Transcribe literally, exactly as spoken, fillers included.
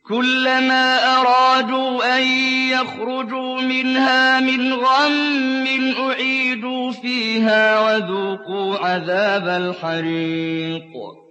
كُلَّمَا أَرَادُوا أَن يَخْرُجُوا مِنْهَا مِنْ غَمٍّ أُعِيدُوا فِيهَا وَذُوقُوا عَذَابَ الْحَرِيقِ